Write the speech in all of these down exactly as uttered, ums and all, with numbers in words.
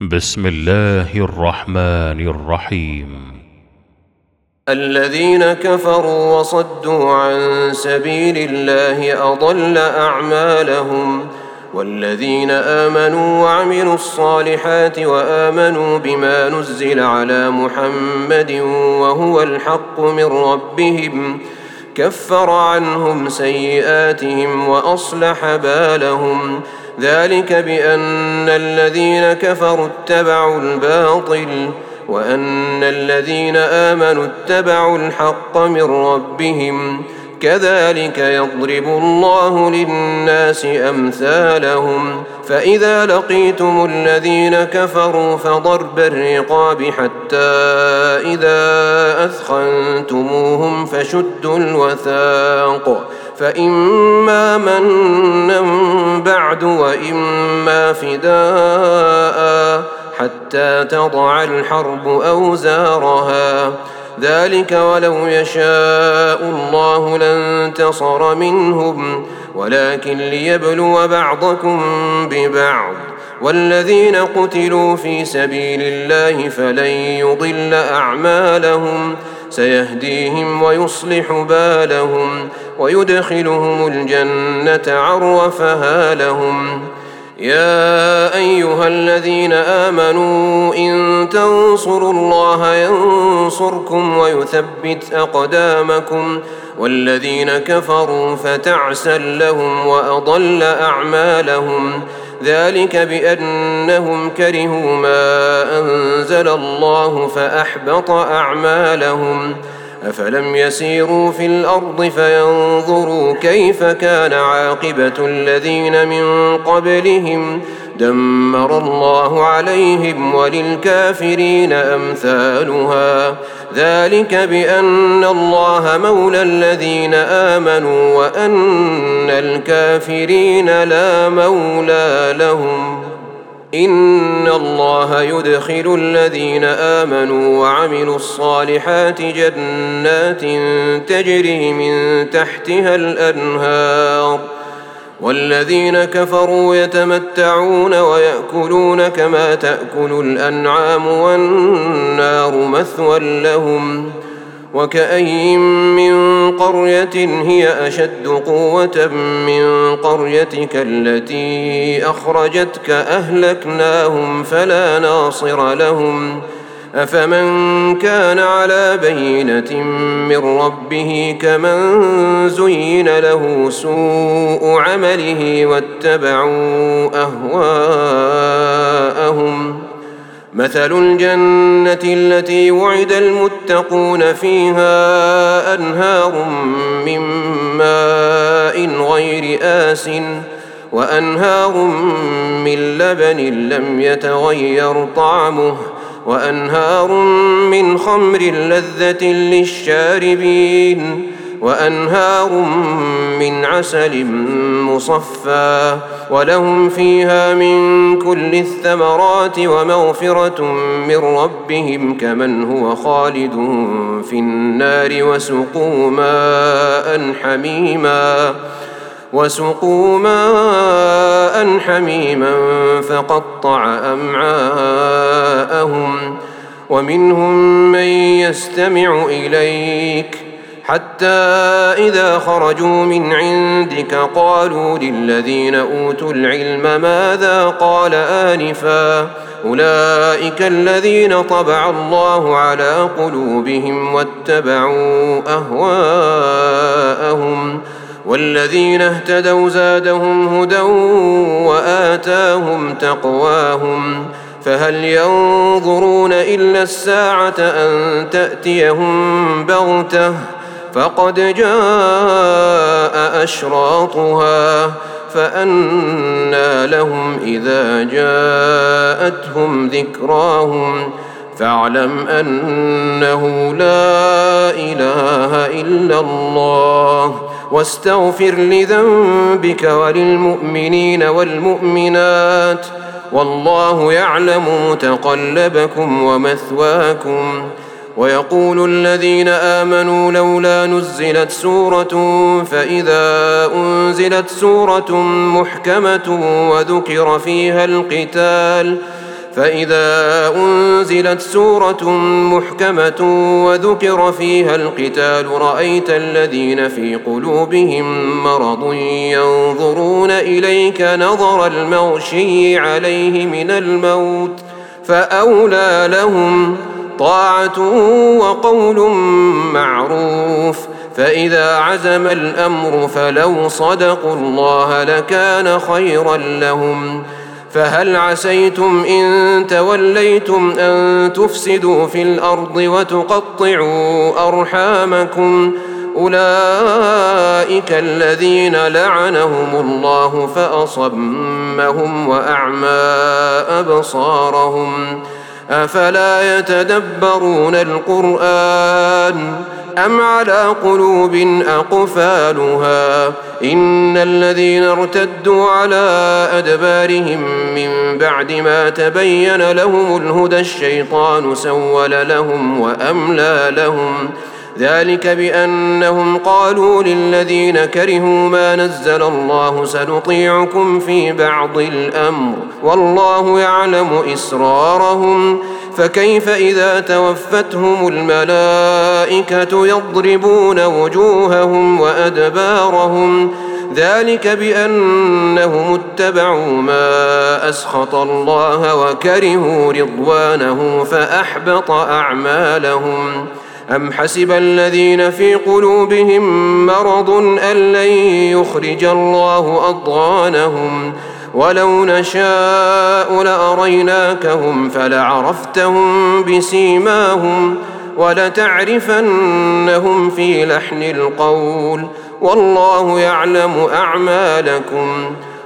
بسم الله الرحمن الرحيم. الذين كفروا وصدوا عن سبيل الله أضل أعمالهم، والذين آمنوا وعملوا الصالحات وآمنوا بما نزل على محمد وهو الحق من ربهم كفر عنهم سيئاتهم وأصلح بالهم، ذلك بأن الذين كفروا اتبعوا الباطل وأن الذين آمنوا اتبعوا الحق من ربهم، كذلك يضرب الله للناس أمثالهم. فإذا لقيتم الذين كفروا فضرب الرقاب حتى إذا أثخنتموهم فشدوا الوثاق، فإما منا بعد وإما فداء حتى تضع الحرب أوزارها، ذلك ولو يشاء الله لانتصر منهم ولكن ليبلو بعضكم ببعض، والذين قتلوا في سبيل الله فلن يضل أعمالهم، سيهديهم ويصلح بالهم ويدخلهم الجنة عرفها لهم. يا أيها الذين آمنوا إن تنصروا الله ينصركم ويثبت أقدامكم، والذين كفروا فتعسا لهم وأضل أعمالهم، ذلك بأنهم كرهوا ما أنزل الله فأحبط أعمالهم. أفلم يسيروا في الأرض فينظروا كيف كان عاقبة الذين من قبلهم، دمر الله عليهم وللكافرين أمثالها، ذلك بأن الله مولى الذين آمنوا وأن الكافرين لا مولى لهم. إن الله يدخل الذين آمنوا وعملوا الصالحات جنات تجري من تحتها الأنهار، والذين كفروا يتمتعون ويأكلون كما تأكل الأنعام والنار مثوى لهم. وكأين من قرية هي أشد قوة من قريتك التي أخرجتك أهلكناهم فلا ناصر لهم. أفمن كان على بينة من ربه كمن زين له سوء عمله واتبعوا أهواءهم. مثل الجنة التي وعد المتقون فيها أنهار من ماء غير آسٍ وأنهار من لبن لم يتغير طعمه وأنهار من خمر لذة للشاربين وأنهار من عسل مصفى، ولهم فيها من كل الثمرات ومغفرة من ربهم كمن هو خالد في النار وسقوا ماء حميما وسقوا ماء حميما فقطع أمعاءهم. ومنهم من يستمع إليك حتى إذا خرجوا من عندك قالوا للذين أوتوا العلم ماذا قال آنفا، أولئك الذين طبع الله على قلوبهم واتبعوا أهواءهم، والذين اهتدوا زادهم هدى وآتاهم تقواهم. فهل ينظرون إلا الساعة أن تأتيهم بغتة فقد جاء أشراطها، فأنى لهم إذا جاءتهم ذكراهم. فاعلم أنه لا إله إلا الله واستغفر لذنبك وللمؤمنين والمؤمنات، والله يعلم متقلبكم ومثواكم. ويقول الذين آمنوا لولا نزلت سورة، فإذا أنزلت سورة محكمة وذكر فيها القتال فإذا أنزلت سورة محكمة وذكر فيها القتال رأيت الذين في قلوبهم مرض ينظرون إليك نظر المغشي عليه من الموت فأولى لهم طاعة وقول معروف. فإذا عزم الأمر فلو صدقوا الله لكان خيرا لهم. فهل عسيتم إن توليتم أن تفسدوا في الأرض وتقطعوا أرحامكم أولئك الذين لعنهم الله فأصمهم وأعمى أبصارهم أفلا يتدبرون القرآن أم على قلوب أقفالها إن الذين ارتدوا على أدبارهم من بعد ما تبين لهم الهدى الشيطان سول لهم وأملى لهم ذلك بأنهم قالوا للذين كرهوا ما نزل الله سنطيعكم في بعض الأمر والله يعلم إسرارهم فكيف إذا توفتهم الملائكة يضربون وجوههم وأدبارهم ذلك بأنهم اتبعوا ما أسخط الله وكرهوا رضوانه فأحبط أعمالهم. أم حسب الذين في قلوبهم مرض أن لن يخرج الله أضغانهم ولو نشاء لأريناكهم فلعرفتهم بسيماهم ولتعرفنهم في لحن القول والله يعلم أعمالكم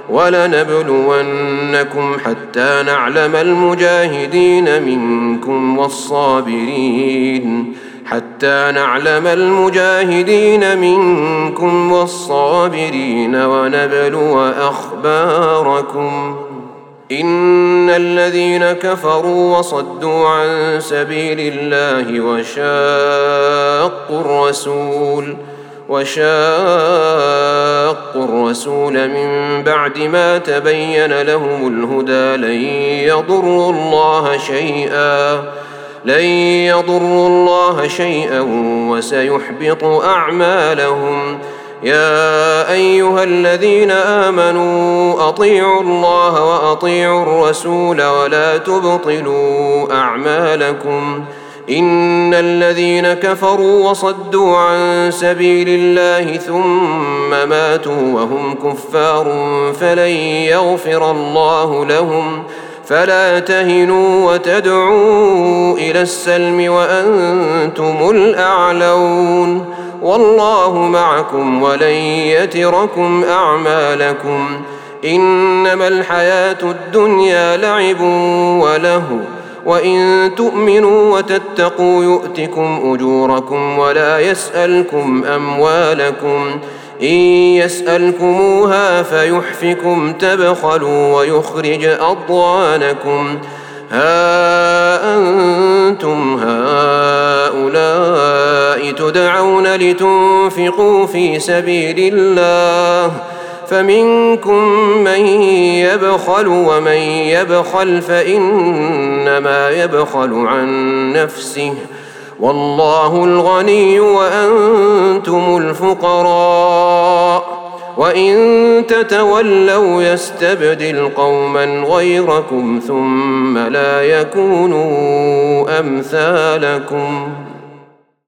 ولنبلونكم حتى نعلم المجاهدين منكم والصابرين حتى نعلم المجاهدين منكم والصابرين ونبلو أخباركم. إن الذين كفروا وصدوا عن سبيل الله وشاقوا الرسول وشاقوا الرسول من بعد ما تبين لهم الهدى لن يضروا الله شيئا لن يضروا الله شيئا وسيحبط أعمالهم. يا أيها الذين آمنوا أطيعوا الله وأطيعوا الرسول ولا تبطلوا أعمالكم إن الذين كفروا وصدوا عن سبيل الله ثم ماتوا وهم كفار فلن يغفر الله لهم فلا تهنوا وتدعوا إلى السلم وأنتم الأعلون والله معكم ولن يتركم أعمالكم. إنما الحياة الدنيا لعب ولهو وإن تؤمنوا وتتقوا يؤتكم أجوركم ولا يسألكم أموالكم إن يسألكموها فيحفكم تبخلوا ويخرج أضغانكم. ها أنتم هؤلاء تدعون لتنفقوا في سبيل الله فمنكم من يبخل ومن يبخل فإنما يبخل عن نفسه والله الغني وأنتم الفقراء وإن تتولوا يستبدل قوما غيركم ثم لا يكونوا أمثالكم.